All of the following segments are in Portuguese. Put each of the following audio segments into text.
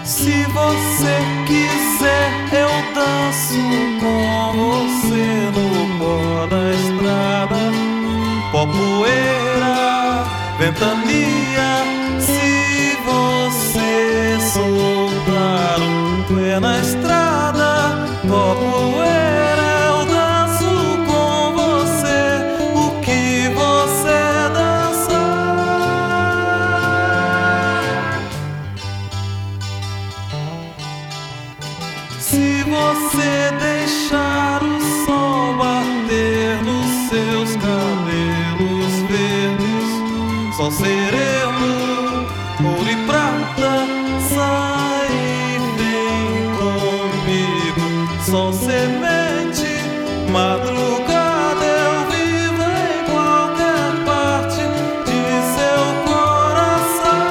Se você quiser, eu danço com você no pó da estrada. Pó, poeira, ventania. Se você soltar o pé na estrada, pó, poeira, eu danço com você o que você dançar. Se você deixar o sol bater nos seus cabelos verdes, sol sereno, ouro e prata, sai e vem comigo. Sol, semente, madrugada, eu vivo em qualquer parte de seu coração.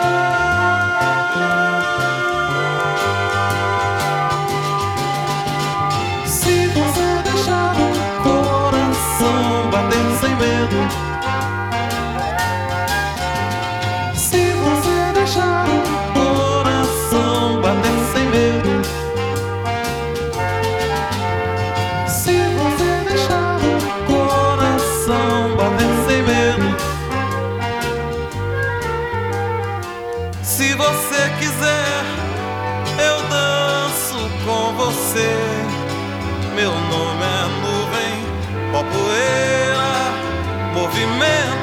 Se você deixar o coração bater sem medo, se você deixar o coração bater sem medo, se você deixar o coração bater sem medo, se você quiser, eu danço com você. Meu nome é nuvem, pó, poeira, movimento.